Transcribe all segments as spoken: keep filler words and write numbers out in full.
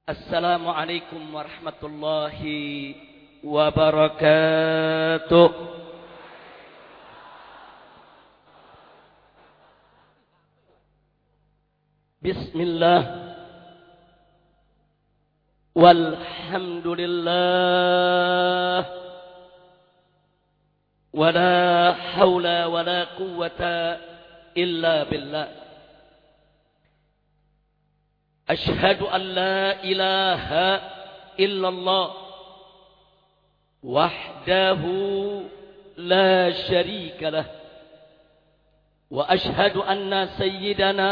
Assalamualaikum warahmatullahi wabarakatuh. Bismillah walhamdulillah wala hawla wala quwwata illa billah. Ashhadu an la ilaha illallah wahdahu la syarika lah wa ashhadu anna sayyidana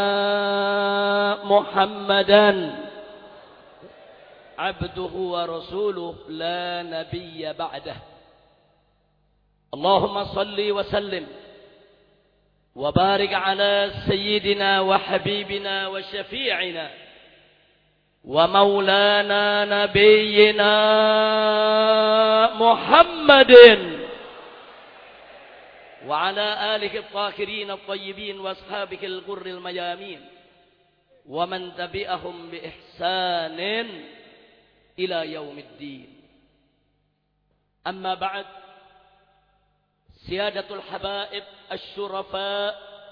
Muhammadan abduhu wa rasuluh la nabiyya ba'dah. Allahumma salli wa sallim wa barik ala sayyidina wa habibina wa syafi'ina wa maulana nabiyyina Muhammadin wa ala alihi at-tahirin at-tayyibin wa ashabihi al-ghurri al-mayamin wa man tabi'ahum bi ihsanin ila yaumiddin. Amma ba'd, siyadatul habaib asy-syurafa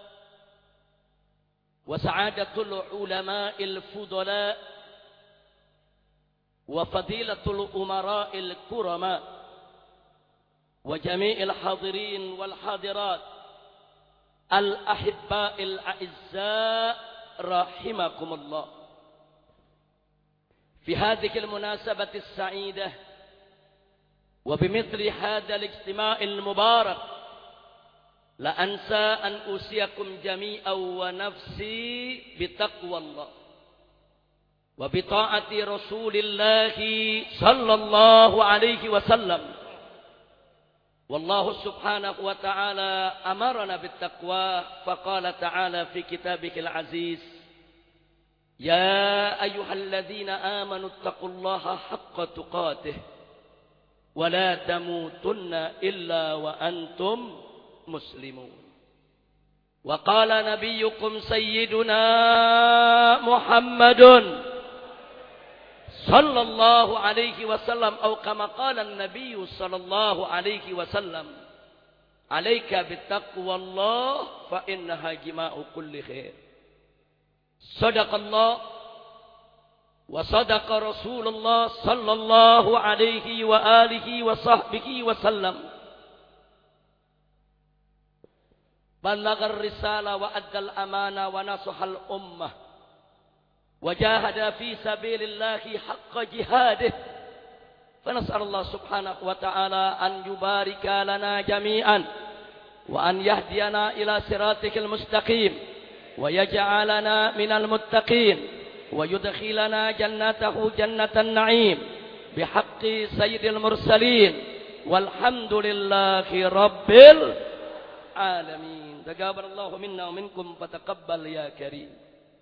wa sa'adatul ulama'il fudala wa fadilatul umara'il kurama wa jami'il hadirin wal hadirat al ahibba'il a'izza rahimakumullah. Fi hadhihi al munasabati as-sa'idah wa bimithli hadha al ijtima'il mubarak la ansa an usiyakum jami'an wa nafsi bitaqwallah wa bi ta'ati Rasulillah sallallahu alaihi wasallam. Wallahu subhanahu wa ta'ala amarna bittaqwa faqala ta'ala fi kitabihil aziz ya ayyuhalladzina amanu taqullaha haqqa tuqatih wa la tamutunna illa wa antum muslimun. Wa qala nabiyyukum sayyiduna Muhammadun sallallahu alaihi wasallam atau kama qala an-nabiy sallallahu alaihi wasallam alaika bittaqwallah fa innaha jima'u kulli khair. Sadaqallah wa sadaqa Rasulullah sallallahu alaihi wa alihi wa sahbihi wasallam. Ballagha ar-risala wa adda al-amana wa nasaha al-ummah وجاهد في سبيل الله حق جهاده فنسأل الله سبحانه وتعالى أن يبارك لنا جميعا وأن يهدينا إلى صراطك المستقيم ويجعلنا من المتقين ويدخلنا جنته جنة النعيم بحق سيد المرسلين والحمد لله رب العالمين. تقبل الله منا ومنكم فتقبل يا كريم.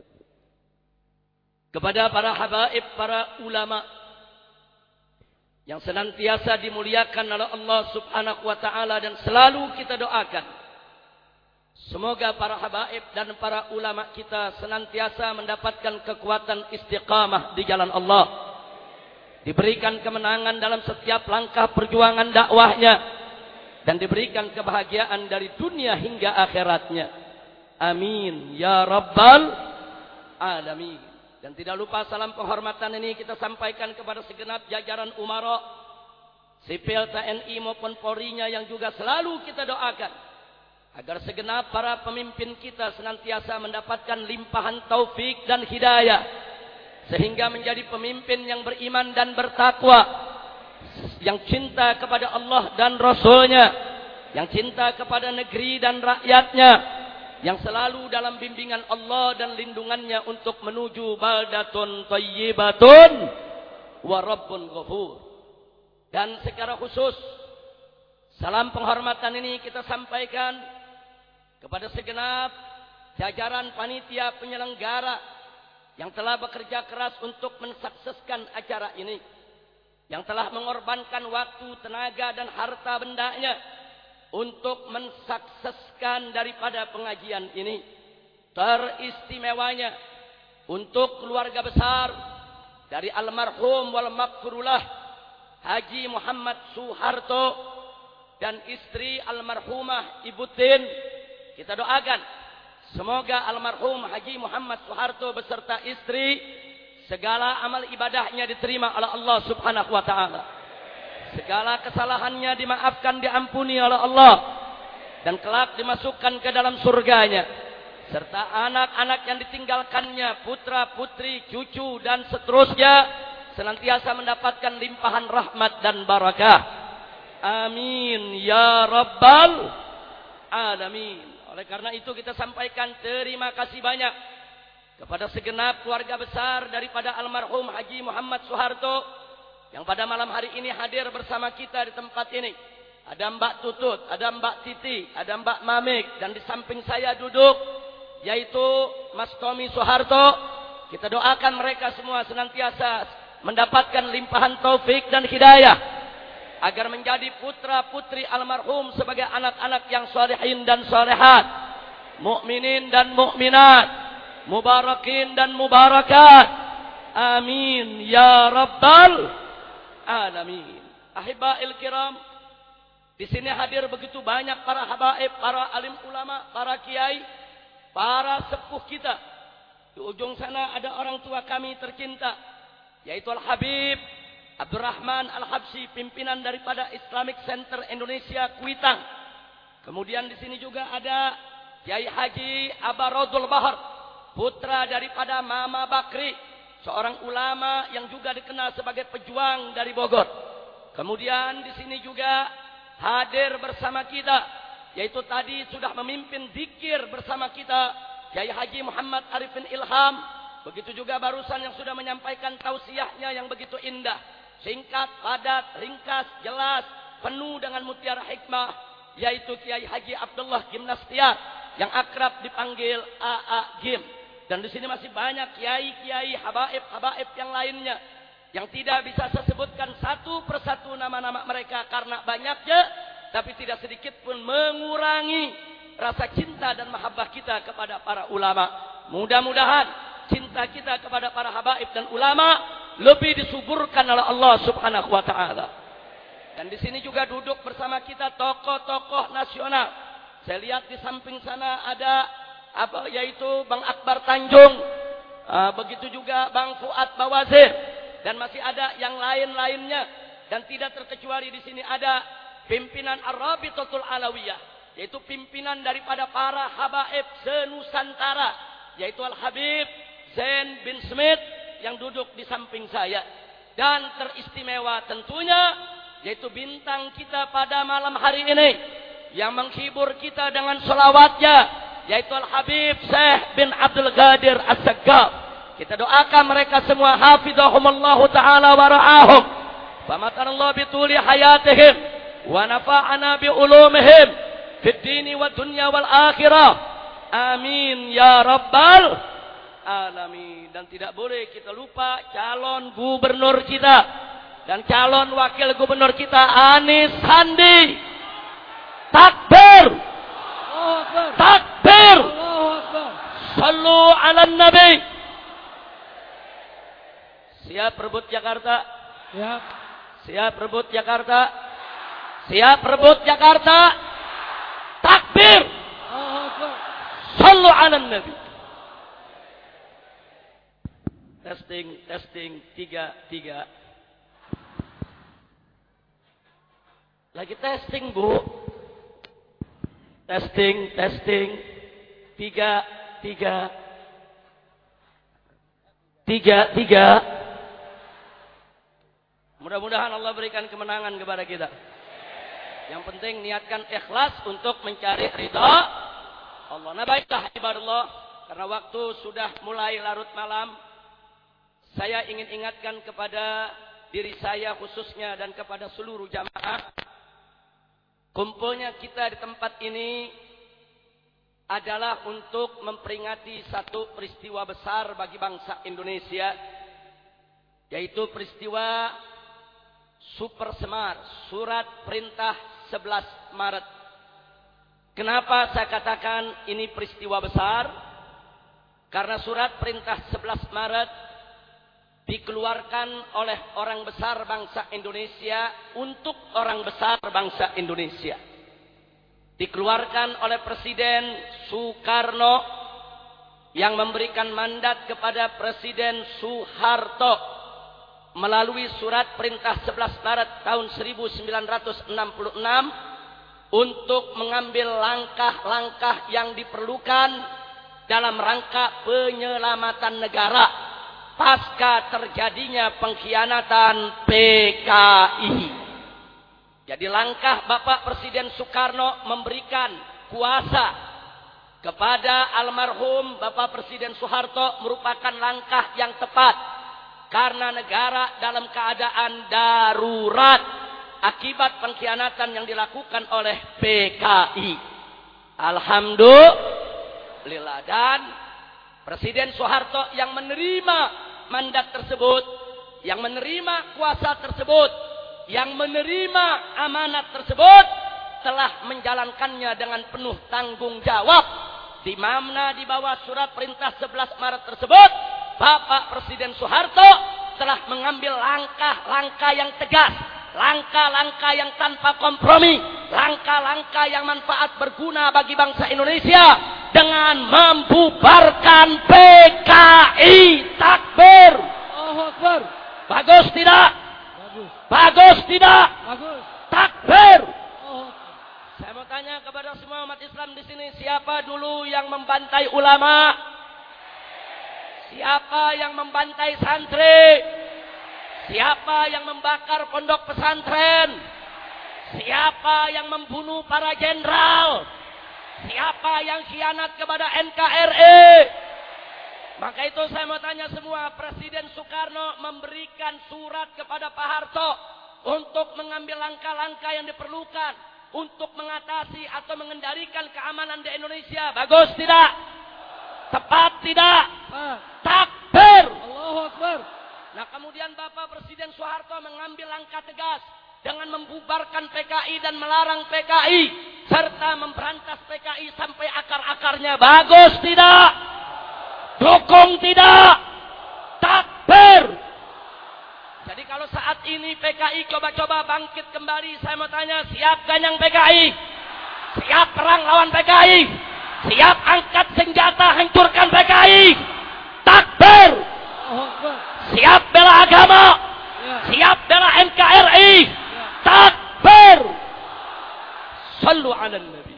Kepada para habaib, para ulama yang senantiasa dimuliakan oleh Allah subhanahu wa ta'ala dan selalu kita doakan, semoga para habaib dan para ulama kita senantiasa mendapatkan kekuatan istiqamah di jalan Allah, diberikan kemenangan dalam setiap langkah perjuangan dakwahnya, dan diberikan kebahagiaan dari dunia hingga akhiratnya. Amin ya rabbal alamin. Dan tidak lupa salam penghormatan ini kita sampaikan kepada segenap jajaran umara, sipil T N I maupun Polri-nya yang juga selalu kita doakan agar segenap para pemimpin kita senantiasa mendapatkan limpahan taufik dan hidayah sehingga menjadi pemimpin yang beriman dan bertakwa, yang cinta kepada Allah dan Rasul-Nya, yang cinta kepada negeri dan rakyatnya, yang selalu dalam bimbingan Allah dan lindungannya untuk menuju baldatun thayyibatun wa rabbun ghafur. Dan secara khusus salam penghormatan ini kita sampaikan kepada segenap jajaran panitia penyelenggara yang telah bekerja keras untuk mensukseskan acara ini, yang telah mengorbankan waktu, tenaga dan harta bendanya untuk mensukseskan daripada pengajian ini. Teristimewanya untuk keluarga besar dari almarhum wal maghfurullah Haji Muhammad Soeharto dan istri almarhumah Ibu Tin. Kita doakan semoga almarhum Haji Muhammad Soeharto beserta istri segala amal ibadahnya diterima oleh Allah Subhanahu wa taala. Segala kesalahannya dimaafkan, diampuni oleh Allah dan kelak dimasukkan ke dalam surganya. Serta anak-anak yang ditinggalkannya, putra-putri, cucu dan seterusnya senantiasa mendapatkan limpahan rahmat dan barakah. Amin ya rabbal alamin. Oleh karena itu kita sampaikan terima kasih banyak kepada segenap keluarga besar daripada almarhum Haji Muhammad Soeharto yang pada malam hari ini hadir bersama kita di tempat ini. Ada Mbak Tutut, ada Mbak Titi, ada Mbak Mamik, dan di samping saya duduk yaitu Mas Tommy Soeharto. Kita doakan mereka semua senantiasa mendapatkan limpahan taufik dan hidayah agar menjadi putra-putri almarhum sebagai anak-anak yang salihin dan salihat, mukminin dan mukminat, mubarakin dan mubarakat. Amin ya rabbal alamin. Ahibail kiram, di sini hadir begitu banyak para habaib, para alim ulama, para kiai, para sepuh kita. Di ujung sana ada orang tua kami tercinta, yaitu Al-Habib Abdurrahman Al-Habsyi, pimpinan daripada Islamic Center Indonesia Kuitang. Kemudian di sini juga ada Kiai Haji Abarodul Bahar, putra daripada Mama Bakri, seorang ulama yang juga dikenal sebagai pejuang dari Bogor. Kemudian di sini juga hadir bersama kita, yaitu tadi sudah memimpin zikir bersama kita Kiai Haji Muhammad Arifin Ilham. Begitu juga barusan yang sudah menyampaikan tausiahnya yang begitu indah, singkat, padat, ringkas, jelas, penuh dengan mutiara hikmah, yaitu Kiai Haji Abdullah Gimnastiar yang akrab dipanggil A A Gim. Dan di sini masih banyak kiai-kiai, habaib-habaib yang lainnya yang tidak bisa saya sebutkan satu persatu nama-nama mereka karena banyaknya, tapi tidak sedikit pun mengurangi rasa cinta dan mahabbah kita kepada para ulama. Mudah-mudahan cinta kita kepada para habaib dan ulama lebih disuburkan oleh Allah Subhanahu wa taala. Dan di sini juga duduk bersama kita tokoh-tokoh nasional. Saya lihat di samping sana ada apa yaitu Bang Akbar Tanjung, uh, begitu juga Bang Fuad Bawazir, dan masih ada yang lain-lainnya. Dan tidak terkecuali di sini ada pimpinan Ar-Rabitatul Alawiyah, yaitu pimpinan daripada para habaib senusantara, yaitu Al-Habib Zain bin Smith yang duduk di samping saya. Dan teristimewa tentunya yaitu bintang kita pada malam hari ini yang menghibur kita dengan selawatnya, yaitu Al-Habib Syekh bin Abdul Qadir As-Saggaf. Kita doakan mereka semua hafizahumullahu ta'ala wa ra'ahum. Famatanallahu bituli hayatihim wa nafa'ana bi ulumihim fid dini wa dunya wal akhirah. Amin ya rabbal alamin. Dan tidak boleh kita lupa calon gubernur kita dan calon wakil gubernur kita, Anies Sandi. Takbir, takbir, sallu ala nabi. Siap rebut Jakarta? Siap. Siap rebut Jakarta? Siap rebut Jakarta? Takbir, sallu ala nabi. Testing, testing, tiga, tiga. Lagi testing, Bu. Testing, testing, tiga, tiga, tiga, tiga. Mudah-mudahan Allah berikan kemenangan kepada kita. Yang penting niatkan ikhlas untuk mencari ridha Allah. Nah baiklah ibadallah, karena waktu sudah mulai larut malam, saya ingin ingatkan kepada diri saya khususnya dan kepada seluruh jamaah, kumpulnya kita di tempat ini adalah untuk memperingati satu peristiwa besar bagi bangsa Indonesia, yaitu peristiwa Super Semar, Surat Perintah sebelas Maret. Kenapa saya katakan ini peristiwa besar? Karena Surat Perintah sebelas Maret dikeluarkan oleh orang besar bangsa Indonesia untuk orang besar bangsa Indonesia. Dikeluarkan oleh Presiden Soekarno yang memberikan mandat kepada Presiden Soeharto melalui surat perintah sebelas Maret tahun seribu sembilan ratus enam puluh enam untuk mengambil langkah-langkah yang diperlukan dalam rangka penyelamatan negara pasca terjadinya pengkhianatan P K I. Jadi langkah Bapak Presiden Soekarno memberikan kuasa kepada almarhum Bapak Presiden Soeharto merupakan langkah yang tepat karena negara dalam keadaan darurat akibat pengkhianatan yang dilakukan oleh P K I. Alhamdulillah. Dan Presiden Soeharto yang menerima mandat tersebut, yang menerima kuasa tersebut, yang menerima amanat tersebut, telah menjalankannya dengan penuh tanggung jawab. Di mana di bawah surat perintah sebelas Maret tersebut, Bapak Presiden Soeharto telah mengambil langkah-langkah yang tegas, langkah-langkah yang tanpa kompromi, langkah-langkah yang manfaat berguna bagi bangsa Indonesia dengan membubarkan P K I. Takbir. Allahu Akbar. Bagus tidak? Bagus. Bagus tidak? Bagus. Takbir. Oh. Saya mau tanya kepada semua umat Islam di sini, siapa dulu yang membantai ulama? Siapa yang membantai santri? Siapa yang membakar pondok pesantren? Siapa yang membunuh para jenderal? Siapa yang khianat kepada N K R I? Maka itu saya mau tanya semua, Presiden Soekarno memberikan surat kepada Pak Harto untuk mengambil langkah-langkah yang diperlukan untuk mengatasi atau mengendalikan keamanan di Indonesia. Bagus tidak? Tepat tidak? Pak. Takbir. Allahu Akbar. Nah kemudian Bapak Presiden Soeharto mengambil langkah tegas dengan membubarkan P K I dan melarang P K I serta memberantas P K I sampai akar-akarnya. Bagus tidak? Dukung tidak? Takbir. Jadi kalau saat ini P K I coba-coba bangkit kembali, saya mau tanya, siap ganyang P K I? Siap perang lawan P K I? Siap angkat senjata hancurkan P K I? Takbir. Siap bela agama? Ya. Siap bela N K R I? Ya. Takbir. Sallu ala Nabi.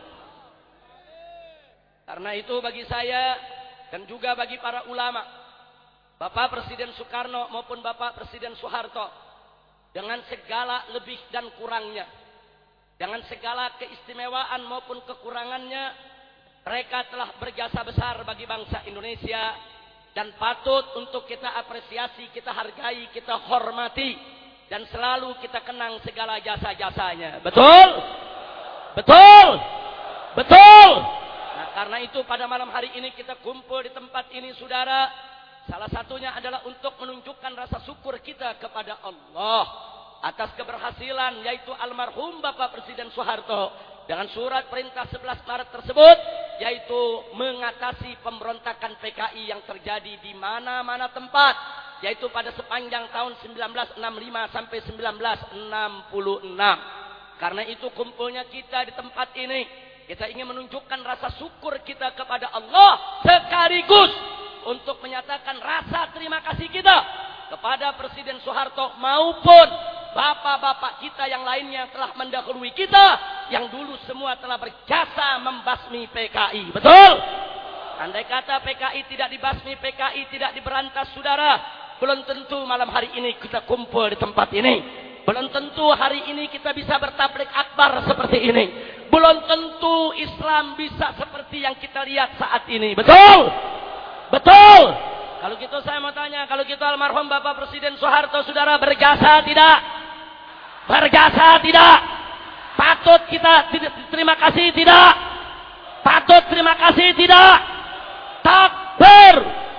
Karena itu bagi saya dan juga bagi para ulama, Bapak Presiden Soekarno maupun Bapak Presiden Soeharto, dengan segala lebih dan kurangnya, dengan segala keistimewaan maupun kekurangannya, mereka telah berjasa besar bagi bangsa Indonesia dan patut untuk kita apresiasi, kita hargai, kita hormati, dan selalu kita kenang segala jasa-jasanya. Betul? Betul? Betul? Nah, karena itu pada malam hari ini kita kumpul di tempat ini, saudara. Salah satunya adalah untuk menunjukkan rasa syukur kita kepada Allah atas keberhasilan yaitu almarhum Bapak Presiden Soeharto dengan surat perintah sebelas Maret tersebut, yaitu mengatasi pemberontakan P K I yang terjadi di mana-mana tempat, yaitu pada sepanjang tahun seribu sembilan ratus enam puluh lima sampai seribu sembilan ratus enam puluh enam. Karena itu kumpulnya kita di tempat ini, kita ingin menunjukkan rasa syukur kita kepada Allah sekaligus untuk menyatakan rasa terima kasih kita kepada Presiden Soeharto maupun bapak-bapak kita yang lainnya telah mendahului kita, yang dulu semua telah berjasa membasmi P K I. Betul? Andai kata P K I tidak dibasmi, P K I tidak diberantas, saudara, belum tentu malam hari ini kita kumpul di tempat ini. Belum tentu hari ini kita bisa bertablik akbar seperti ini. Belum tentu Islam bisa seperti yang kita lihat saat ini. Betul? Betul? Kalau gitu saya mau tanya, kalau gitu almarhum Bapak Presiden Soeharto, saudara, berjasa tidak? Berjasa tidak? Patut kita terima kasih tidak? Patut terima kasih tidak? Takbir.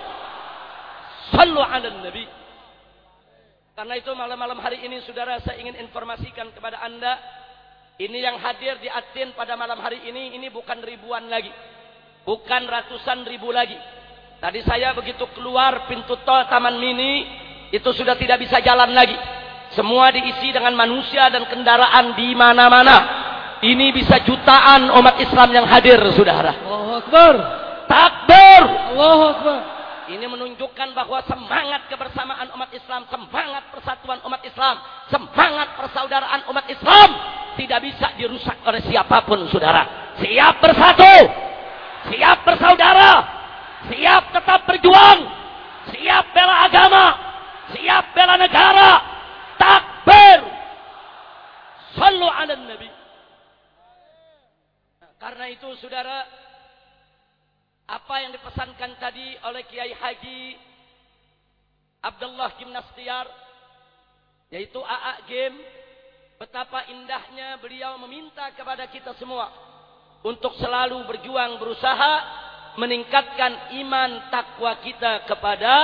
Sallu ala Nabi. Karena itu malam-malam hari ini, saudara, saya ingin informasikan kepada anda, ini yang hadir di Atin pada malam hari ini, ini bukan ribuan lagi, bukan ratusan ribu lagi. Tadi saya begitu keluar pintu tol Taman Mini, Itu sudah tidak bisa jalan lagi. Semua diisi dengan manusia dan kendaraan di mana-mana. Ini bisa jutaan umat Islam yang hadir, saudara. Allahu Akbar. Takbir. Allahu Akbar. Ini menunjukkan bahwa semangat kebersamaan umat Islam, semangat persatuan umat Islam, semangat persaudaraan umat Islam tidak bisa dirusak oleh siapapun, saudara. Siap bersatu, siap bersaudara, siap tetap berjuang, siap bela agama, siap bela negara. Takbir. Sallu ala Nabi. Nah, karena itu, saudara, apa yang dipesankan tadi oleh Kiai Haji Abdullah Gimnastiar, yaitu A A Game, betapa indahnya beliau meminta kepada kita semua untuk selalu berjuang, berusaha meningkatkan iman takwa kita kepada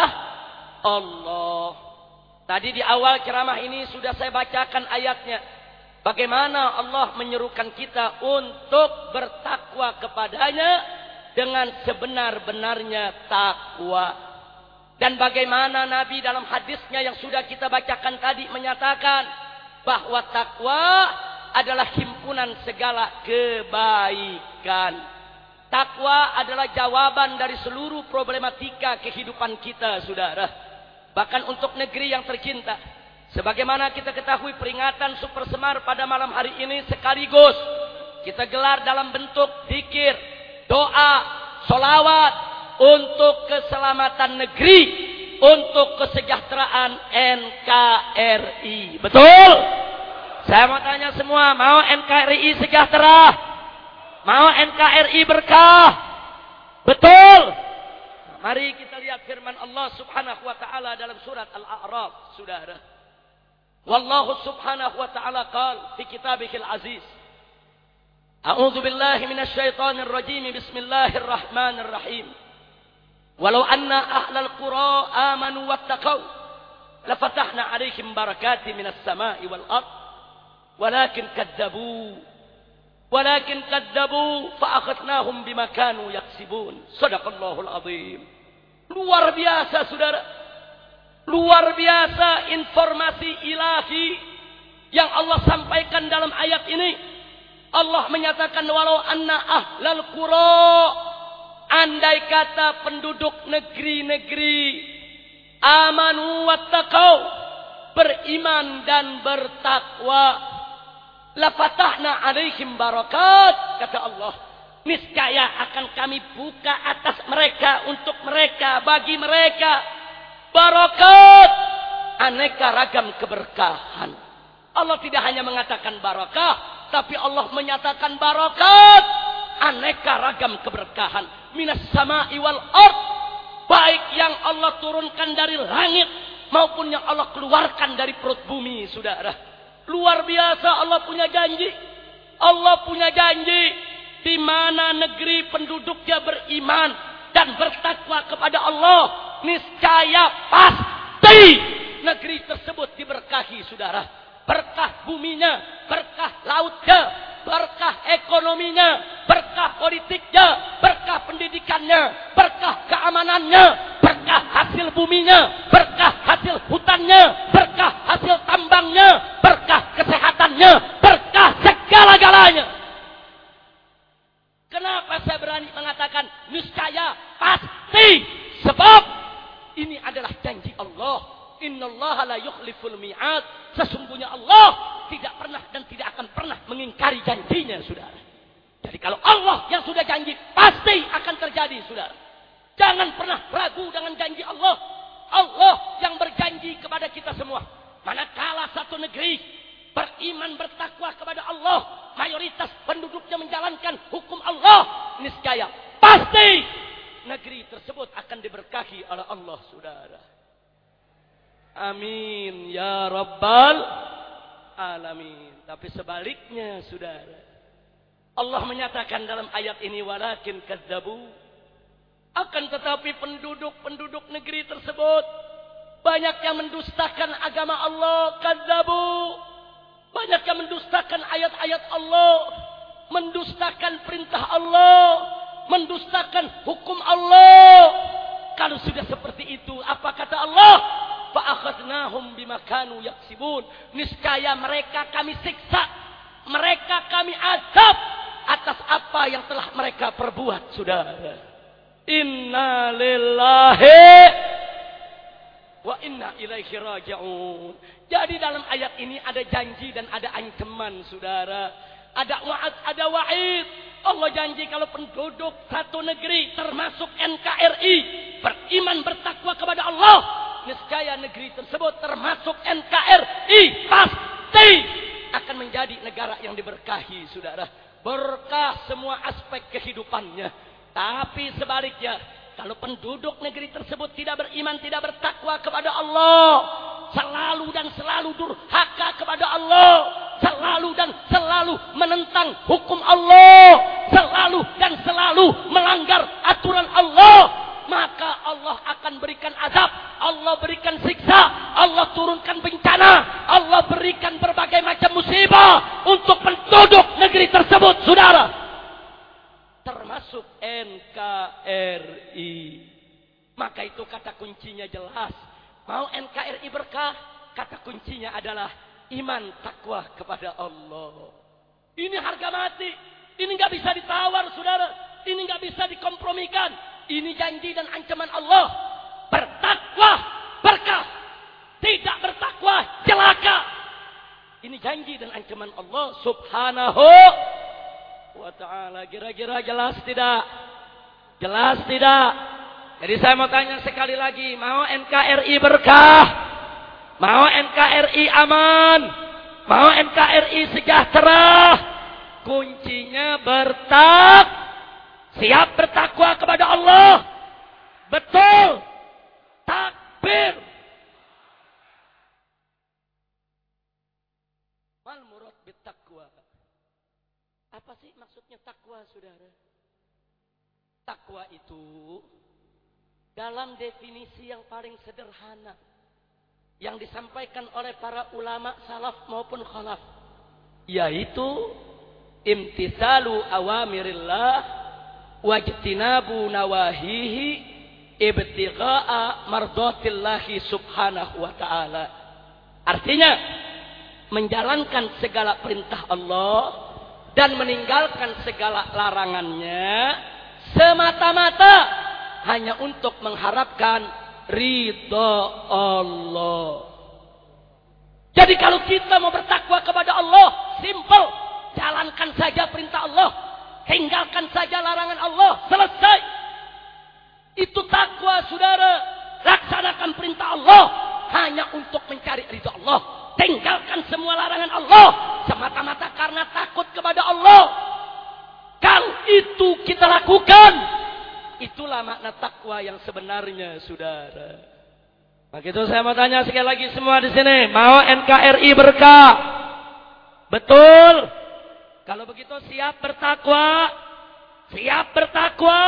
Allah. Tadi di awal ceramah ini sudah saya bacakan ayatnya. Bagaimana Allah menyerukan kita untuk bertakwa kepadanya dengan sebenar-benarnya takwa. Dan bagaimana Nabi dalam hadisnya yang sudah kita bacakan tadi menyatakan bahwa takwa adalah himpunan segala kebaikan. Takwa adalah jawaban dari seluruh problematika kehidupan kita, saudara. Bahkan untuk negeri yang tercinta. Sebagaimana kita ketahui, peringatan Super Semar pada malam hari ini sekaligus kita gelar dalam bentuk zikir, doa, solawat untuk keselamatan negeri, untuk kesejahteraan N K R I. Betul? Saya mau tanya semua, mau N K R I sejahtera? Mau N K R I berkah? Betul? Nah, mari kita lihat firman Allah Subhanahu wa taala dalam surat Al-A'raf, saudara. Wallahu subhanahu wa ta'ala qala fi kitabihil aziz. A'udzu billahi minasy syaithanir rajim. Bismillahirrahmanirrahim. rahim. Walau anna ahlal qura amanu wattaqau lafatahna 'alaihim barakatin minas sama'i wal ard. Walakin kadzabu walakin kadzabu fa akhadnahum bima kanu yaksibun. Shadaqallahul azim. Luar biasa, saudara. Luar biasa informasi ilahi yang Allah sampaikan dalam ayat ini. Allah menyatakan walau anna ahlal qura, andai kata penduduk negeri-negeri amanu wattaqau, beriman dan bertakwa, lafatahna alaihim barakat, kata Allah, niscaya akan kami buka atas mereka, untuk mereka, bagi mereka barakat, aneka ragam keberkahan. Allah tidak hanya mengatakan barakah, tapi Allah menyatakan barakat, aneka ragam keberkahan. Minas sama'i wal ard, baik yang Allah turunkan dari langit maupun yang Allah keluarkan dari perut bumi, saudara. Luar biasa, Allah punya janji. Allah punya janji di mana negeri penduduknya beriman dan bertakwa kepada Allah, niscaya pasti negeri tersebut diberkahi, saudara. Berkah buminya, berkah lautnya, berkah ekonominya, berkah politiknya, berkah pendidikannya, berkah keamanannya, berkah hasil buminya, berkah hasil hutannya, berkah hasil tambangnya, berkah kesehatannya, berkah segala-galanya. Kenapa saya berani mengatakan niscaya pasti? Sebab ini adalah janji Allah. Innallaha la yukhliful mi'ad. Sesungguhnya Allah tidak pernah dan tidak akan pernah mengingkari janjinya, saudara. Jadi kalau Allah yang sudah janji, pasti akan terjadi, saudara. Jangan pernah ragu dengan janji Allah. Allah yang berjanji kepada kita semua. Manakala satu negeri beriman bertakwa kepada Allah, mayoritas penduduknya menjalankan hukum Allah, niscaya pasti negeri tersebut akan diberkahi oleh Allah, saudara. Amin ya rabbal alamin. Tapi sebaliknya, saudara, Allah menyatakan dalam ayat ini walakin kadzabu, akan tetapi penduduk-penduduk negeri tersebut banyak yang mendustakan agama Allah. Kadzabu, banyak yang mendustakan ayat-ayat Allah, mendustakan perintah Allah, mendustakan hukum Allah. Kalau sudah seperti itu, apa kata Allah? fa akhadnahum bima kanu yaksibun. Niscaya mereka kami siksa, mereka kami azab atas apa yang telah mereka perbuat, saudara. Inna lillahi wa inna ilaihi raji'un. Jadi dalam ayat ini ada janji dan ada ancaman, saudara. Ada wa'ad, ada wa'id. Allah janji kalau penduduk satu negeri termasuk N K R I beriman bertakwa kepada Allah, niscaya negeri tersebut termasuk N K R I pasti akan menjadi negara yang diberkahi, saudara. Berkah semua aspek kehidupannya. Tapi sebaliknya, kalau penduduk negeri tersebut tidak beriman, tidak bertakwa kepada Allah, selalu dan selalu durhaka kepada Allah, selalu dan selalu menentang hukum Allah, selalu dan selalu melanggar aturan Allah, maka Allah akan berikan azab, Allah berikan siksa, Allah turunkan bencana, Allah berikan berbagai macam musibah untuk penduduk negeri tersebut, saudara. Termasuk N K R I. Maka itu kata kuncinya jelas. Mau N K R I berkah, kata kuncinya adalah iman takwa kepada Allah. Ini harga mati. Ini nggak bisa ditawar, saudara. Ini nggak bisa dikompromikan. Ini janji dan ancaman Allah. Bertakwa berkah, tidak bertakwa celaka. Ini janji dan ancaman Allah Subhanahu wa ta'ala. Kira-kira jelas tidak? Jelas tidak? Jadi saya mau tanya sekali lagi, mau N K R I berkah? Mau N K R I aman? Mau N K R I sejahtera? Kuncinya bertak, siap bertakwa kepada Allah. Betul. Takbir. Mal murad bittaqwa. Apa sih maksudnya takwa, saudara? Takwa itu dalam definisi yang paling sederhana yang disampaikan oleh para ulama salaf maupun khalaf, yaitu imtithalu awamirillah wajtinabu nawahihi ibtigha'a mardatillahi subhanahu wa ta'ala. Artinya menjalankan segala perintah Allah dan meninggalkan segala larangannya semata-mata hanya untuk mengharapkan ridha Allah. Jadi kalau kita mau bertakwa kepada Allah, simple, jalankan saja perintah Allah, tinggalkan saja larangan Allah, selesai. Itu takwa, saudara. Laksanakan perintah Allah hanya untuk mencari ridha Allah, tinggalkan semua larangan Allah semata-mata karena takut kepada Allah. Kalau itu kita lakukan, itulah makna takwa yang sebenarnya, saudara. Maka itu saya mau tanya sekali lagi semua di sini, mau N K R I berkah? Betul. Kalau begitu siap bertakwa? Siap bertakwa?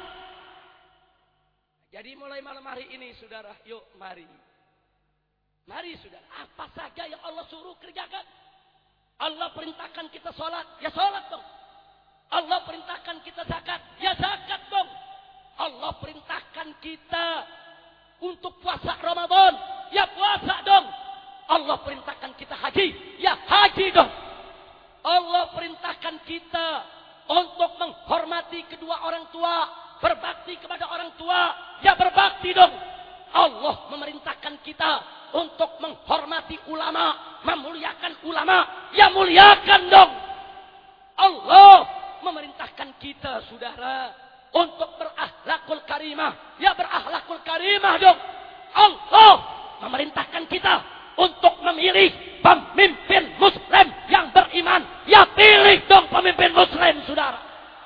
Jadi mulai malam hari ini, saudara, yuk mari. Mari, saudara, apa saja yang Allah suruh kerjakan. Allah perintahkan kita sholat, ya sholat dong. Allah perintahkan kita zakat, ya zakat dong. Allah perintahkan kita untuk puasa Ramadan, ya puasa dong. Allah perintahkan kita haji, ya haji dong. Allah perintahkan kita untuk menghormati kedua orang tua, berbakti kepada orang tua, ya berbakti dong. Allah memerintahkan kita untuk menghormati ulama, memuliakan ulama, ya muliakan dong. Allah memerintahkan kita, saudara, untuk berakhlakul karimah, ya berakhlakul karimah dong. Allah memerintahkan kita untuk memilih pemimpin muslim yang beriman, ya pilih dong pemimpin muslim, saudara.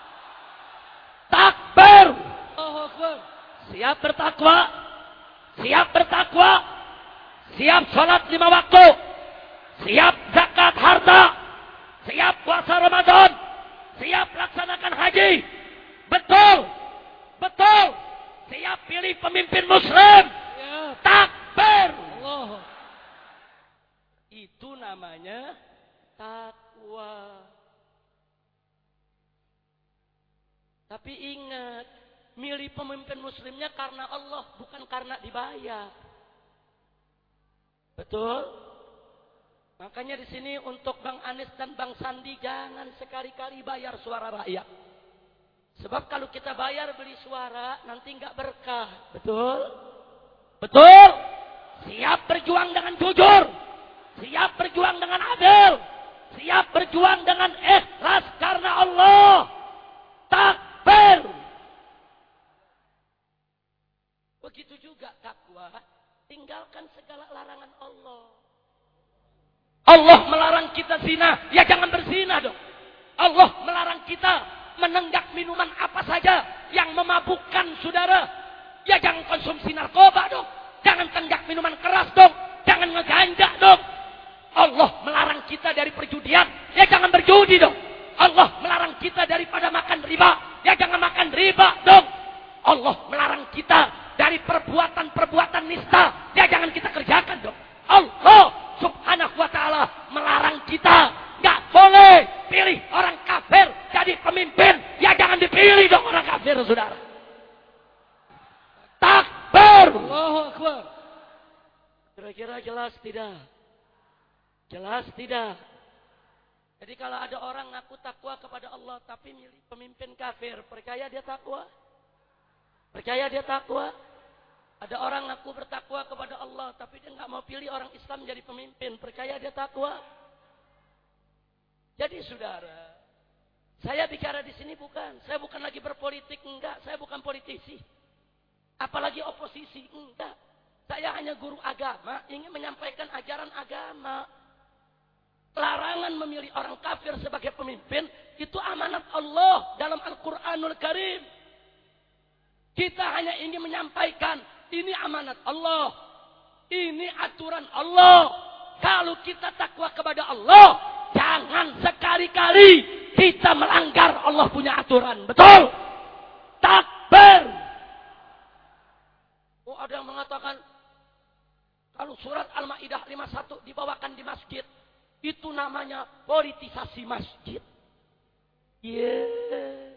Takbir. Allahu Akbar. Siap bertakwa, siap bertakwa, siap sholat lima waktu, siap zakat harta, siap puasa Ramadan, siap laksanakan haji. Betul, betul. Siap pilih pemimpin muslim. Ya. Takbir. Allah. Itu namanya takwa. Tapi ingat, milih pemimpin muslimnya karena Allah, bukan karena dibayar. Betul? Makanya di sini untuk Bang Anies dan Bang Sandi jangan sekali-kali bayar suara rakyat. Sebab kalau kita bayar beli suara nanti nggak berkah. Betul? Betul? Siap berjuang dengan jujur. Siap berjuang dengan adil. Siap berjuang dengan ikhlas karena Allah. Takbir. Begitu juga takwa. Tinggalkan segala larangan Allah. Allah melarang kita zina. Ya jangan berzina dong. Allah melarang kita menenggak minuman apa saja yang memabukkan saudara. Ya jangan konsumsi narkoba dong. Jangan tenggak minuman keras dong. Jangan ngeganja dong. Allah melarang kita dari perjudian. Ya jangan berjudi dong. Allah melarang kita daripada makan riba. Ya jangan makan riba dong. Allah melarang kita dari perbuatan-perbuatan nista. Ya jangan kita kerjakan dong. Allah subhanahu wa ta'ala melarang kita. Gak boleh pilih orang kafir jadi pemimpin. Ya jangan dipilih dong orang kafir saudara. Takbir. Allahu Akbar. Kira-kira jelas tidak? Jelas tidak? Jadi kalau ada orang ngaku takwa kepada Allah tapi milih pemimpin kafir, percaya dia takwa? Percaya dia takwa? Ada orang ngaku bertakwa kepada Allah tapi dia nggak mau pilih orang Islam jadi pemimpin, percaya dia takwa? Jadi saudara, saya bicara di sini bukan, saya bukan lagi berpolitik, enggak, saya bukan politisi. Apalagi oposisi, enggak. Saya hanya guru agama, ingin menyampaikan ajaran agama. Larangan memilih orang kafir sebagai pemimpin, itu amanat Allah dalam Al-Quranul Karim. Kita hanya ingin menyampaikan, ini amanat Allah. Ini aturan Allah. Kalau kita takwa kepada Allah, jangan sekali-kali kita melanggar Allah punya aturan. Betul? Takbir. Oh, ada yang mengatakan, kalau surat Al-Ma'idah lima puluh satu dibawakan di masjid, itu namanya politisasi masjid. Yeah.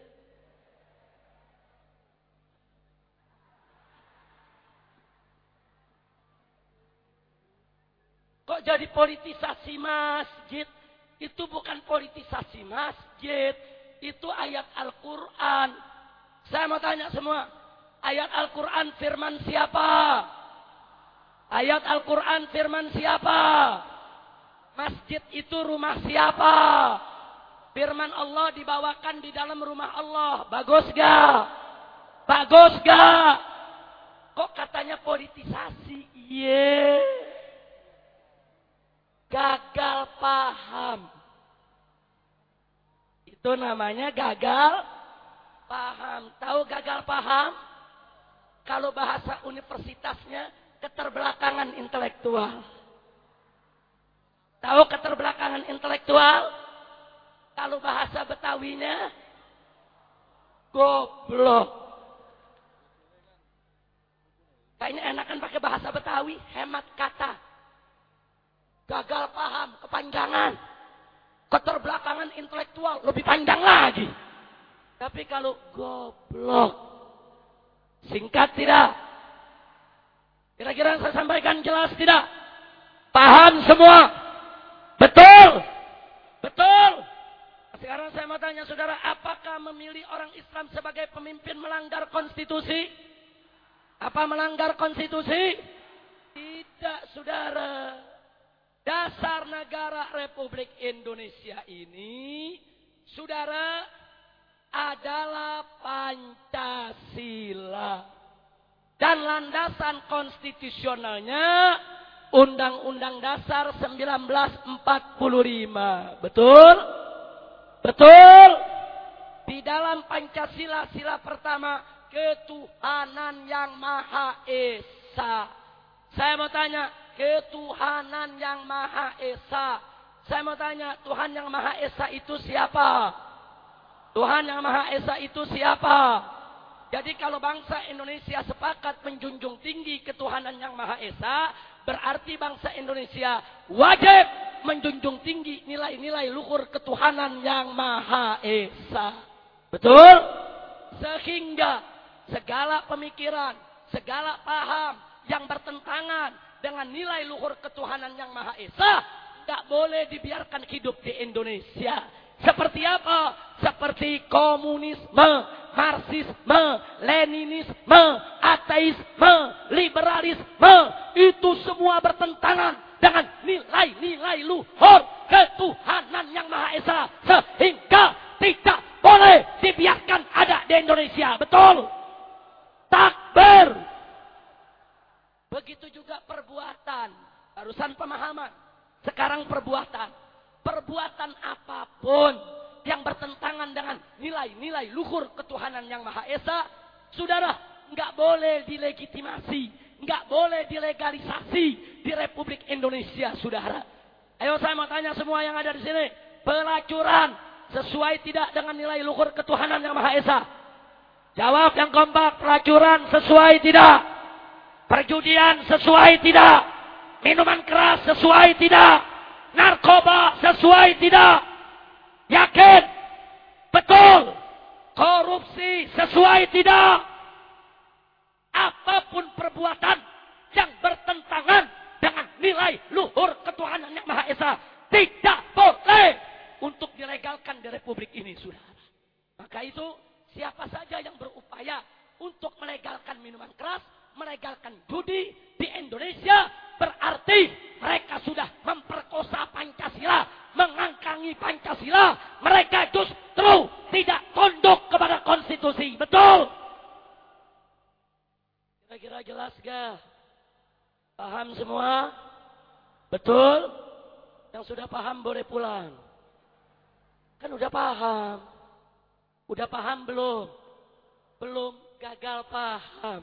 Kok jadi politisasi masjid? Itu bukan politisasi masjid. Itu ayat Al-Quran. Saya mau tanya semua. Ayat Al-Quran firman siapa? Ayat Al-Quran firman siapa? Masjid itu rumah siapa? Firman Allah dibawakan di dalam rumah Allah. Bagus gak? Bagus gak? Kok katanya politisasi? Iya. Gagal paham. Itu namanya gagal paham. Tahu gagal paham? Kalau bahasa universitasnya keterbelakangan intelektual. Tahu keterbelakangan intelektual? Kalau bahasa Betawinya goblok. Kayaknya enakan pakai bahasa Betawi, hemat kata. Gagal paham, kepanjangan. Keterbelakangan intelektual, lebih panjang lagi. Tapi kalau goblok, singkat tidak? Kira-kira yang saya sampaikan jelas tidak? Paham semua? Betul? Betul? Sekarang saya mau tanya saudara, apakah memilih orang Islam sebagai pemimpin melanggar konstitusi? Apa melanggar konstitusi? Tidak saudara. Dasar negara Republik Indonesia ini, saudara, adalah Pancasila. Dan landasan konstitusionalnya Undang-Undang Dasar seribu sembilan ratus empat puluh lima. Betul? Betul? Di dalam Pancasila sila pertama, ketuhanan yang Maha Esa. Saya mau tanya, ketuhanan yang Maha Esa. Saya mau tanya, Tuhan yang Maha Esa itu siapa? Tuhan yang Maha Esa itu siapa? Jadi kalau bangsa Indonesia sepakat menjunjung tinggi ketuhanan yang Maha Esa, berarti bangsa Indonesia wajib menjunjung tinggi nilai-nilai luhur ketuhanan yang Maha Esa. Betul? Sehingga segala pemikiran, segala paham yang bertentangan dengan nilai luhur ketuhanan yang Maha Esa, nggak boleh dibiarkan hidup di Indonesia. Seperti apa? Seperti komunisme, marxisme, leninisme, ateisme, liberalisme. Itu semua bertentangan dengan nilai-nilai luhur ketuhanan yang Maha Esa. Sehingga tidak boleh dibiarkan ada di Indonesia. Betul? Takbir. Begitu juga perbuatan. Barusan pemahaman. Sekarang perbuatan. Perbuatan apapun yang bertentangan dengan nilai-nilai luhur ketuhanan yang Maha Esa, saudara, nggak boleh dilegitimasi, nggak boleh dilegalisasi di Republik Indonesia, saudara. Ayo saya mau tanya semua yang ada di sini, pelacuran sesuai tidak dengan nilai luhur ketuhanan yang Maha Esa? Jawab yang kompak, pelacuran sesuai tidak? Perjudian sesuai tidak? Minuman keras sesuai tidak? Narkoba sesuai tidak? Yakin? Betul? Korupsi sesuai tidak? Apapun perbuatan yang bertentangan dengan nilai luhur ketuhanan yang Maha Esa tidak boleh untuk dilegalkan di Republik ini, saudara. Maka itu siapa saja yang berupaya untuk melegalkan minuman keras, melegalkan judi di Indonesia, berarti mereka sudah memperkosa Pancasila, mengangkangi Pancasila. Mereka justru tidak tunduk kepada konstitusi. Betul? Kira-kira jelas gak? Paham semua? Betul? Yang sudah paham boleh pulang. Kan udah paham. Udah paham belum? Belum, gagal paham.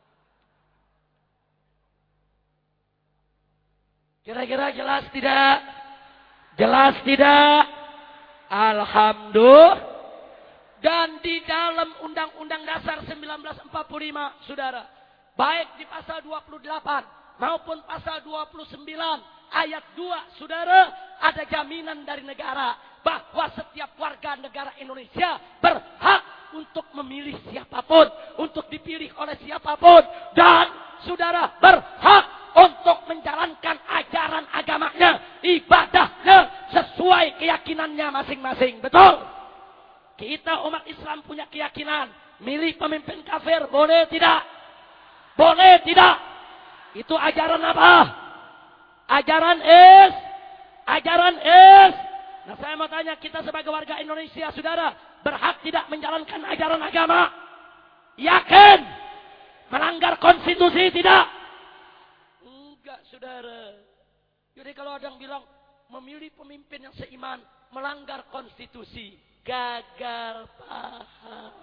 Kira-kira jelas tidak? Jelas tidak? Alhamdulillah. Dan di dalam Undang-Undang Dasar seribu sembilan ratus empat puluh lima, saudara, baik di pasal dua puluh delapan maupun pasal dua puluh sembilan ayat dua, saudara, ada jaminan dari negara bahwa setiap warga negara Indonesia berhak untuk memilih siapapun, untuk dipilih oleh siapapun, dan saudara berhak untuk menjalankan ajaran agamanya, ibadahnya sesuai keyakinannya masing-masing. Betul? Kita umat Islam punya keyakinan, milih pemimpin kafir boleh tidak? Boleh tidak? Itu ajaran apa? Ajaran is, ajaran is. Nah, saya mau tanya, kita sebagai warga Indonesia, saudara, berhak tidak menjalankan ajaran agama? Yakin? Melanggar konstitusi tidak? Enggak, saudara. Jadi kalau ada yang bilang memilih pemimpin yang seiman melanggar konstitusi, gagal paham.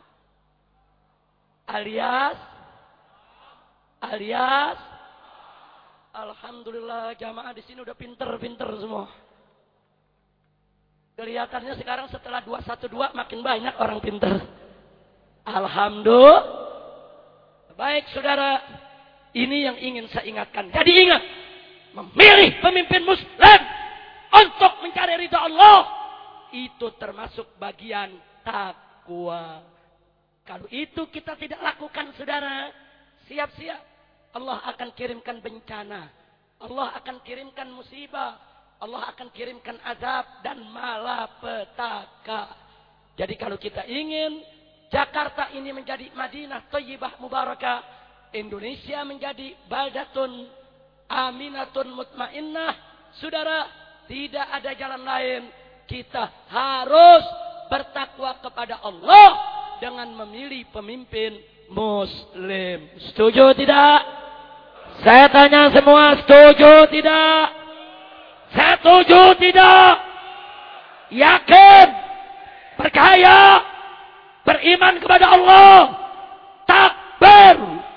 Alias, alias, alhamdulillah jamaah di sini udah pinter-pinter semua. Kelihatannya sekarang setelah dua satu dua makin banyak orang pinter. Alhamdulillah. Baik, saudara. Ini yang ingin saya ingatkan. Jadi ingat, memilih pemimpin muslim untuk mencari ridha Allah, itu termasuk bagian takwa. Kalau itu kita tidak lakukan, saudara, siap-siap Allah akan kirimkan bencana, Allah akan kirimkan musibah, Allah akan kirimkan azab dan malapetaka. Jadi kalau kita ingin Jakarta ini menjadi Madinah Thayyibah Mubarakah, Indonesia menjadi baldatun aminatun mutmainnah, saudara, tidak ada jalan lain. Kita harus bertakwa kepada Allah dengan memilih pemimpin muslim. Setuju tidak? Saya tanya semua, setuju tidak? Saya setuju tidak? Yakin? Percaya? Beriman kepada Allah? Takbir!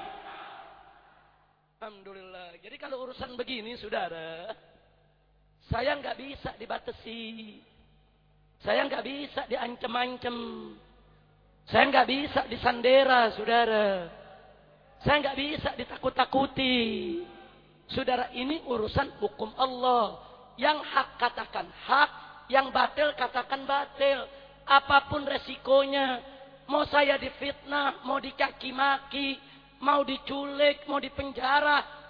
Alhamdulillah. Jadi kalau urusan begini, saudara, saya nggak bisa dibatasi, saya nggak bisa diancam-ancam, saya nggak bisa disandera, saudara, saya nggak bisa ditakut-takuti, saudara. Ini urusan hukum Allah. Yang hak katakan hak, yang batil katakan batil. Apapun resikonya, mau saya difitnah, mau dicaci maki, mau diculik, mau dipenjara,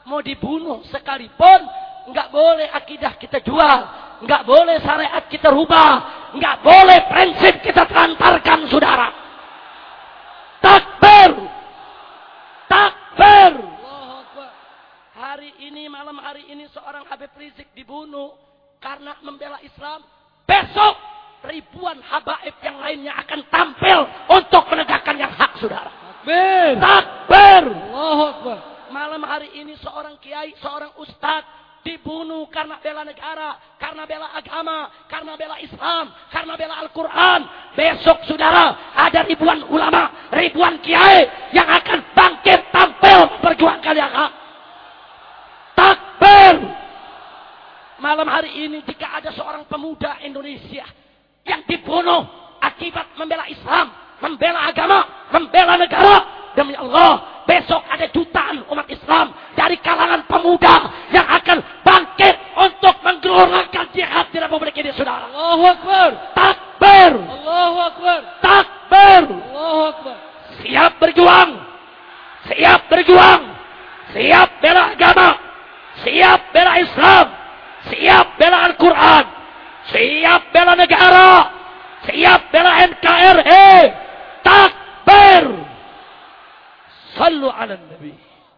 mau dibunuh sekalipun, nggak boleh akidah kita jual, nggak boleh syariat kita rubah, nggak boleh prinsip kita telantarkan, saudara. Takbir, takbir. Hari ini, malam hari ini seorang Habib Rizik dibunuh karena membela Islam. Besok ribuan habaib yang lainnya akan tampil untuk menegakkan yang hak, saudara. Takbir. Takbir. Allahu Akbar. Malam hari ini seorang kiai, seorang ustadz dibunuh karena bela negara, karena bela agama, karena bela Islam, karena bela Al-Quran. Besok, saudara, ada ribuan ulama, ribuan kiai yang akan bangkit tampil memperjuangkan yang hak. Takbir. Malam hari ini jika ada seorang pemuda Indonesia yang dibunuh akibat membela Islam, membela agama, membela negara, demi Allah, besok ada jutaan umat Islam dari kalangan pemuda yang akan bangkit untuk menggelorkan jihad di Republik ini, saudara. Allahu Akbar. Takbir. Allahu Akbar. Takbir. Allahu Akbar. Siap berjuang. Siap berjuang. Siap bela agama. Siap bela Islam. Siap bela Al-Quran. Siap bela negara. Siap bela N K R I. Takbir. Sallu ala Nabi.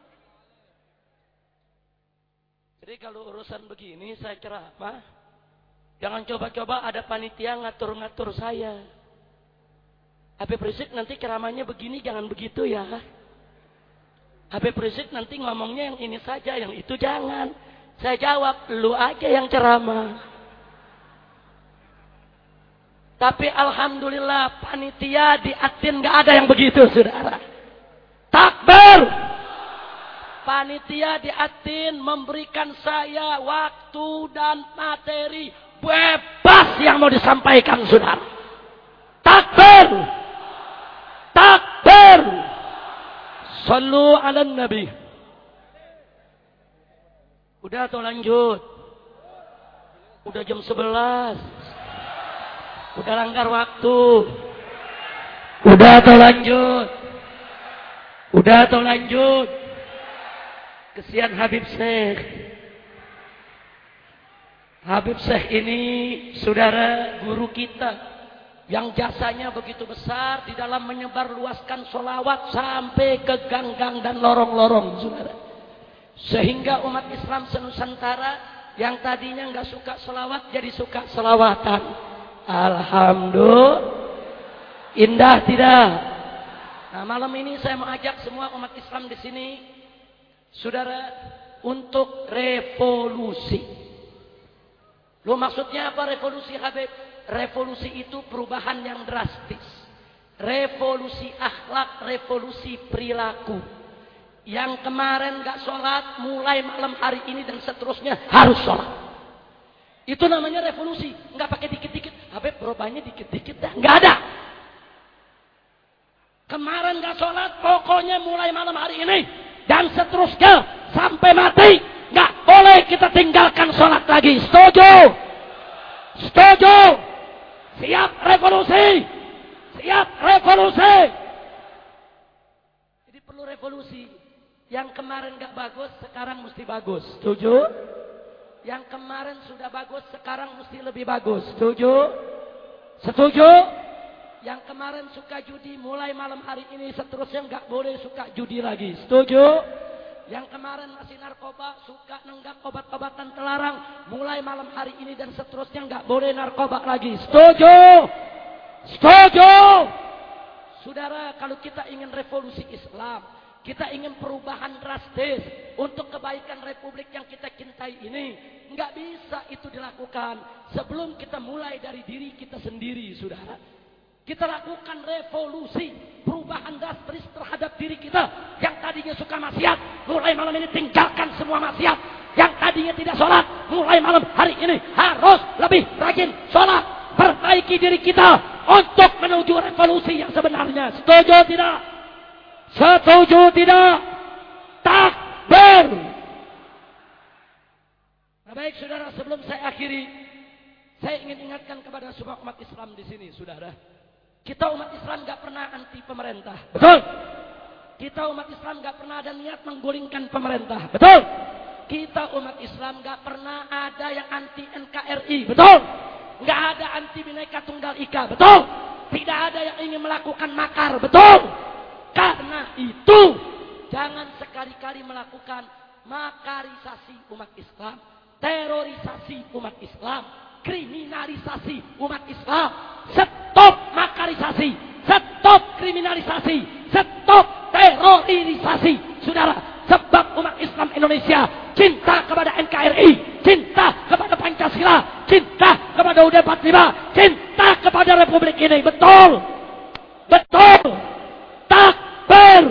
Jadi kalau urusan begini saya ceramah, jangan coba-coba ada panitia ngatur-ngatur saya. Habib Rizik nanti ceramahnya begini, jangan begitu ya. Habib Rizik nanti ngomongnya yang ini saja, yang itu jangan. Saya jawab, lu aja yang ceramah. Tapi alhamdulillah panitia di Atin gak ada yang begitu, saudara. Takbir. Panitia di Atin memberikan saya waktu dan materi bebas yang mau disampaikan, saudara. Takbir. Takbir. Sallu ala Nabi. Udah atau lanjut? Udah jam sebelas. Udah langgar waktu. Udah atau lanjut? Udah atau lanjut? Kesian Habib Syekh. Habib Syekh ini saudara guru kita yang jasanya begitu besar di dalam menyebar luaskan sholawat sampai ke gang-gang dan lorong-lorong, saudara. Sehingga umat Islam senusantara yang tadinya nggak suka sholawat jadi suka sholawatan. Alhamdulillah. Indah tidak? Nah, malam ini saya mau ajak semua umat Islam di sini, saudara, untuk revolusi. Lo maksudnya apa revolusi, Habib? Revolusi itu perubahan yang drastis. Revolusi akhlak, revolusi perilaku. Yang kemarin gak sholat, mulai malam hari ini dan seterusnya harus sholat. Itu namanya revolusi. Gak pakai dikit-dikit. Habib berubahnya dikit-dikit dah. Gak ada. Kemarin gak sholat, pokoknya mulai malam hari ini dan seterusnya sampai mati. Gak boleh kita tinggalkan sholat lagi. Setuju? Setuju? Siap revolusi? Siap revolusi? Jadi perlu revolusi. Yang kemarin gak bagus, sekarang mesti bagus. Setuju? Yang kemarin sudah bagus, sekarang mesti lebih bagus. Setuju? Setuju? Yang kemarin suka judi, mulai malam hari ini seterusnya gak boleh suka judi lagi. Setuju? Yang kemarin masih narkoba, suka nenggak obat-obatan terlarang, mulai malam hari ini dan seterusnya nggak boleh narkoba lagi. Setuju? Setuju? Saudara, kalau kita ingin revolusi Islam, kita ingin perubahan drastis untuk kebaikan Republik yang kita cintai ini, nggak bisa itu dilakukan sebelum kita mulai dari diri kita sendiri, saudara. Kita lakukan revolusi, perubahan drastis terhadap diri kita. Yang tadinya suka maksiat, mulai malam ini tinggalkan semua maksiat. Yang tadinya tidak sholat, mulai malam hari ini harus lebih rajin sholat. Perbaiki diri kita untuk menuju revolusi yang sebenarnya. Setuju tidak? Setuju tidak? Takbir. Nah, baik saudara, sebelum saya akhiri, saya ingin ingatkan kepada semua umat Islam di sini, saudara. Kita umat Islam gak pernah anti pemerintah. Betul? Kita umat Islam gak pernah ada niat menggulingkan pemerintah. Betul? Kita umat Islam gak pernah ada yang anti N K R I. Betul? Gak ada anti Bhinneka Tunggal Ika. Betul? Tidak ada yang ingin melakukan makar. Betul? Karena itu, jangan sekali-kali melakukan makarisasi umat Islam, terorisasi umat Islam, kriminalisasi umat Islam. Stop makarisasi, stop kriminalisasi, stop terorisasi. Saudara, sebab umat Islam Indonesia cinta kepada N K R I, cinta kepada Pancasila, cinta kepada U U D empat puluh lima, cinta kepada Republik ini. Betul? Betul? Takbir.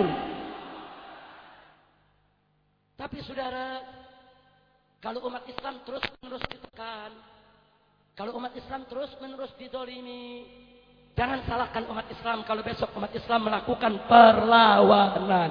Tapi saudara, kalau umat Islam terus-menerus ditekan, kalau umat Islam terus-menerus didolimi, jangan salahkan umat Islam kalau besok umat Islam melakukan perlawanan.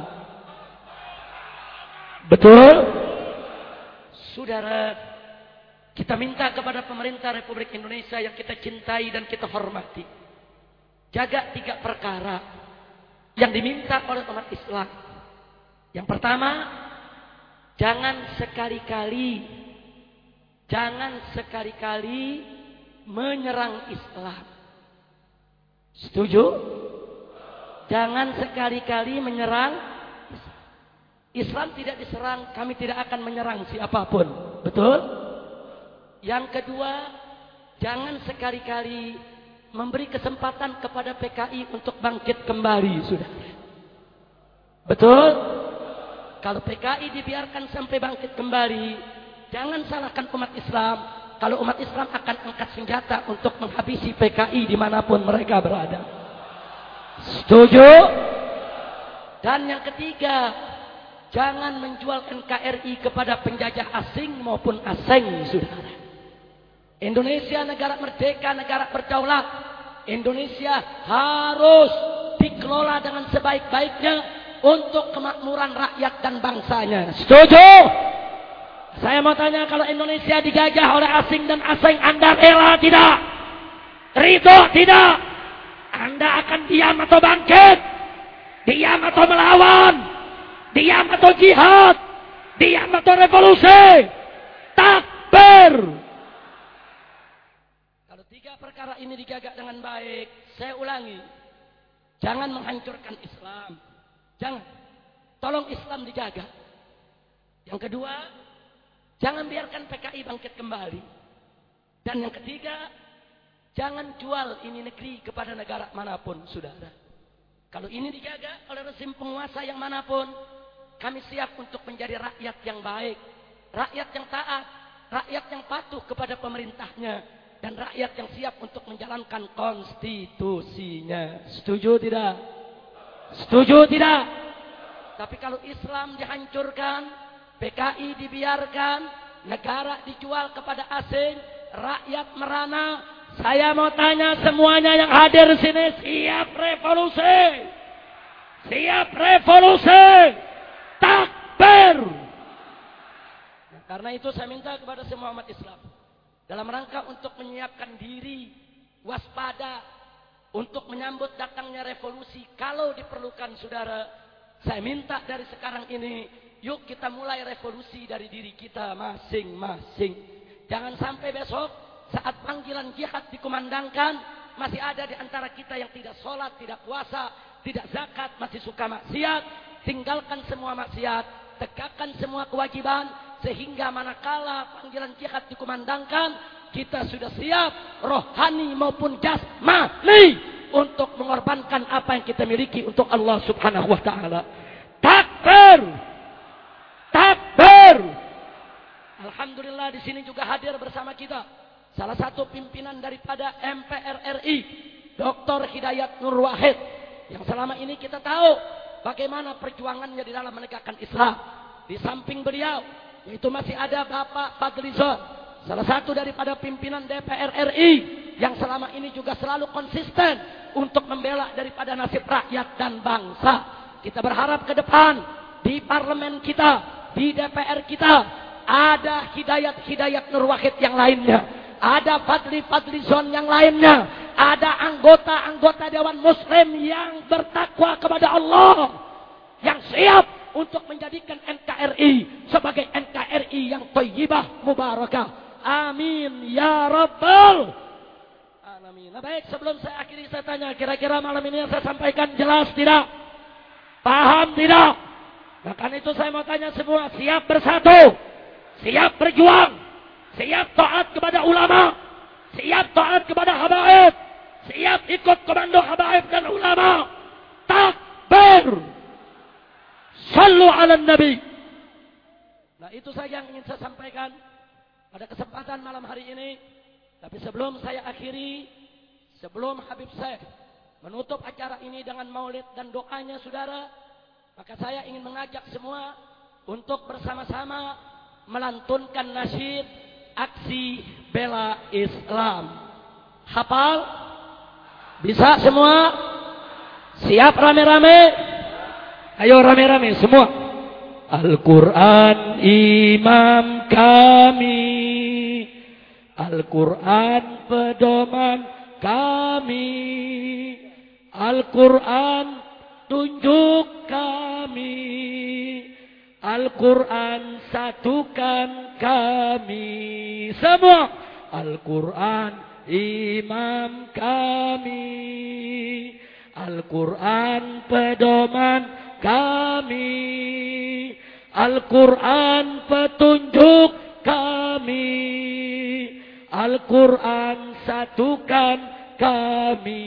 Betul? Saudara, kita minta kepada pemerintah Republik Indonesia yang kita cintai dan kita hormati, jaga tiga perkara yang diminta oleh umat Islam. Yang pertama, jangan sekali-kali, jangan sekali-kali menyerang Islam. Setuju? Jangan sekali-kali menyerang Islam. Islam tidak diserang, kami tidak akan menyerang siapapun. Betul? Yang kedua, jangan sekali-kali memberi kesempatan kepada P K I untuk bangkit kembali, sudah. Betul? Kalau P K I dibiarkan sampai bangkit kembali, jangan salahkan umat Islam. Kalau umat Islam akan angkat senjata untuk menghabisi P K I dimanapun mereka berada. Setuju? Dan yang ketiga, jangan menjual N K R I kepada penjajah asing maupun asing, saudara. Indonesia negara merdeka, negara berdaulat. Indonesia harus dikelola dengan sebaik-baiknya untuk kemakmuran rakyat dan bangsanya. Setuju? Saya mau tanya, kalau Indonesia dijajah oleh asing dan asing, Anda rela tidak? Ridho tidak? Anda akan diam atau bangkit? Diam atau melawan? Diam atau jihad? Diam atau revolusi? Takbir! Kalau tiga perkara ini dijaga dengan baik, saya ulangi, jangan menghancurkan Islam. Jangan. Tolong Islam dijaga. Yang kedua, jangan biarkan P K I bangkit kembali. Dan yang ketiga, jangan jual ini negeri kepada negara manapun, saudara. Kalau ini dijaga oleh rezim penguasa yang manapun, kami siap untuk menjadi rakyat yang baik, rakyat yang taat, rakyat yang patuh kepada pemerintahnya, dan rakyat yang siap untuk menjalankan konstitusinya. Setuju tidak? Setuju tidak? Tapi kalau Islam dihancurkan, P K I dibiarkan, negara dijual kepada asing, rakyat merana, saya mau tanya semuanya yang hadir di sini, siap revolusi? Siap revolusi? Takbir! Nah, karena itu saya minta kepada semua umat Islam, dalam rangka untuk menyiapkan diri, waspada, untuk menyambut datangnya revolusi, kalau diperlukan, saudara, saya minta dari sekarang ini, yuk kita mulai revolusi dari diri kita masing-masing. Jangan sampai besok saat panggilan jihad dikumandangkan, masih ada di antara kita yang tidak sholat, tidak puasa, tidak zakat, masih suka maksiat. Tinggalkan semua maksiat, tegakkan semua kewajiban, sehingga manakala panggilan jihad dikumandangkan, kita sudah siap rohani maupun jasmani untuk mengorbankan apa yang kita miliki untuk Allah Subhanahu wa taala. Takbir! Takbir! Alhamdulillah di sini juga hadir bersama kita salah satu pimpinan daripada M P R R I, Doktor Hidayat Nur Wahid, yang selama ini kita tahu bagaimana perjuangannya di dalam menegakkan Islam. Di samping beliau, yaitu masih ada Bapak Fadlizon, salah satu daripada pimpinan D P R R I, yang selama ini juga selalu konsisten untuk membela daripada nasib rakyat dan bangsa. Kita berharap ke depan, di parlemen kita, di D P R kita, ada Hidayat-Hidayat Nur Wahid yang lainnya. Ada Fadli-Fadlizon yang lainnya. Ada anggota-anggota Dewan Muslim yang bertakwa kepada Allah, yang siap untuk menjadikan N K R I sebagai N K R I yang thayyibah mubarakah. Amin ya rabbal alamin. Nah, baik, sebelum saya akhiri saya tanya, kira-kira malam ini yang saya sampaikan jelas tidak? Paham tidak? Nah, karena itu saya mau tanya semua, siap bersatu? Siap berjuang? Siap taat kepada ulama? Siap taat kepada habaib? Siap ikut komando habaib dan ulama? Takbir! Sallu ala nabi. Nah, itu saja yang ingin saya sampaikan pada kesempatan malam hari ini. Tapi sebelum saya akhiri, sebelum Habib Syekh menutup acara ini dengan maulid dan doanya saudara, maka saya ingin mengajak semua untuk bersama-sama melantunkan nasyid aksi bela Islam. Hafal? Bisa semua? Siap rame-rame? Ayo rame-rame semua. Al-Quran imam kami, Al-Quran pedoman kami, Al-Quran tunjuk kami, Al-Quran satukan kami. Semua. Al-Quran imam kami, Al-Quran pedoman kami, Al-Quran petunjuk kami, Al-Quran satukan kami.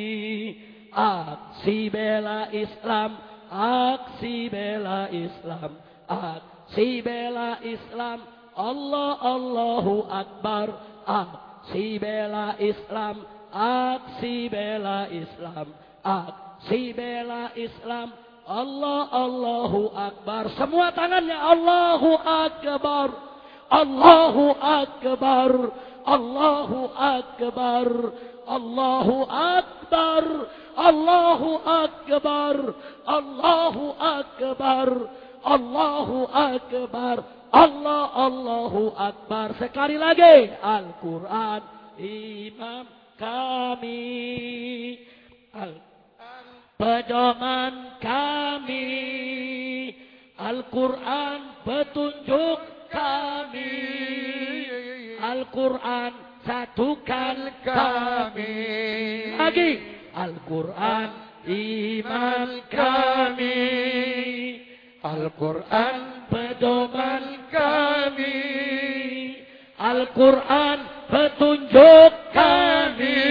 Aksi bela Islam, aksi bela Islam, aksi bela Islam. Allah Allahu Akbar. Aksi bela Islam, aksi bela Islam, aksi bela Islam. Allah Allahu Akbar. Semua tangannya Allahu Akbar. Allahu Akbar. Allahu Akbar. Allahu Akbar. Allahu Akbar. Allahu Akbar. Allahu Akbar. Allah Allahu Akbar. Sekali lagi. Al-Quran imam kami, Al-Quran pedoman kami, Al-Quran petunjuk kami, Al-Quran satukan kami. Lagi. Al-Quran iman kami, Al-Quran pedoman kami, Al-Quran petunjuk kami,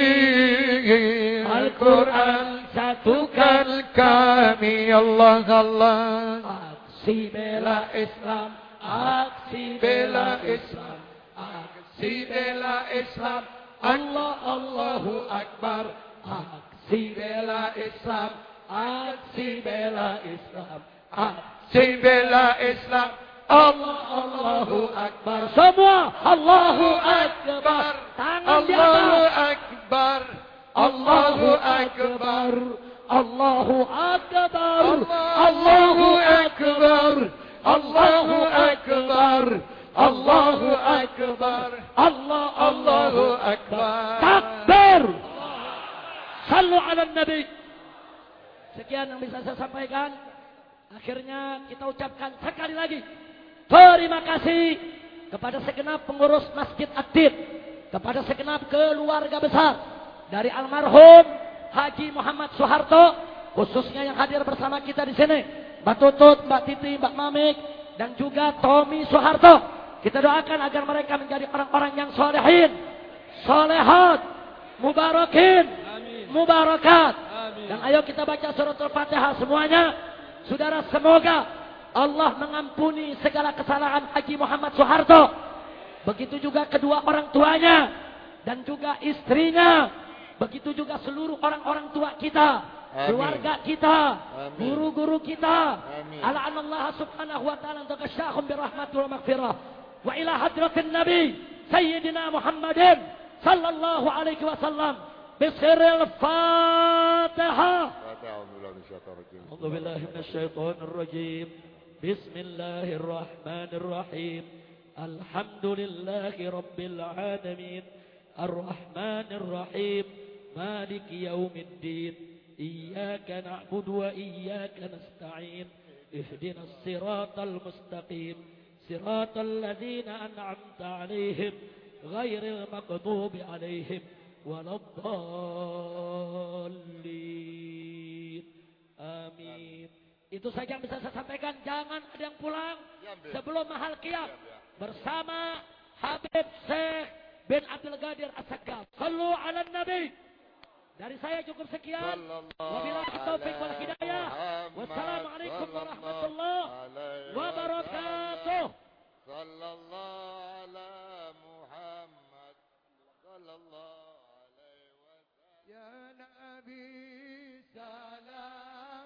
Al-Quran satukan kami. Allah Allah. Aksi bela Islam, aksi bela Islam, aksi bela Islam. Allah Allahu Akbar. Aksi bela Islam, aksi bela Islam, aksi bela Islam. Allah Allahu Akbar. Semua Allahu Akbar. Tangan di atas. Allahu Akbar. Allahu Akbar. Allahu Akbar. Allahu Akbar. Allahu Akbar. Allahu Akbar. Allah Allahu Akbar. Takbir. Sallu ala Nabi. Sekian yang bisa saya sampaikan. Akhirnya kita ucapkan sekali lagi terima kasih kepada segenap pengurus Masjid Aktif, kepada segenap keluarga besar dari almarhum Haji Muhammad Soeharto, khususnya yang hadir bersama kita di sini, Mbak Tutut, Mbak Titi, Mbak Mamik, dan juga Tommy Soeharto. Kita doakan agar mereka menjadi orang-orang yang solehin, solehat, mubarakin, amin, mubarakat. Amin. Dan ayo kita baca suratul Fatihah semuanya. Saudara, semoga Allah mengampuni segala kesalahan Haji Muhammad Soeharto. Begitu juga kedua orang tuanya dan juga istrinya. Begitu juga seluruh orang-orang tua kita, amin, keluarga kita, guru-guru kita. Ala anallah subhanahu wa ta'ala taqashahum birahmatul maghfirah. Wa ila hadratin Nabi Sayyidina Muhammadin sallallahu alaihi wasallam bisiril Fatihah. أعوذ بالله من الشيطان الرجيم بسم الله الرحمن الرحيم الحمد لله رب العالمين الرحمن الرحيم مالك يوم الدين إياك نعبد وإياك نستعين اهدنا الصراط المستقيم صراط الذين أنعمت عليهم غير المغضوب عليهم ولا الضالين آمين. Itu saja yang bisa saya sampaikan. Jangan ada yang pulang sebelum mahal qiyam bersama Habib Syekh bin Abdul Qadir As-Saggaf. Sallu ala Nabi. Dari saya cukup sekian. Wabillahi taufiq wal hidayah. Wassalamualaikum warahmatullahi wabarakatuh. Sallallahu ala Muhammad. Sallallahu alaihi wasallam. Ya Nabi salam.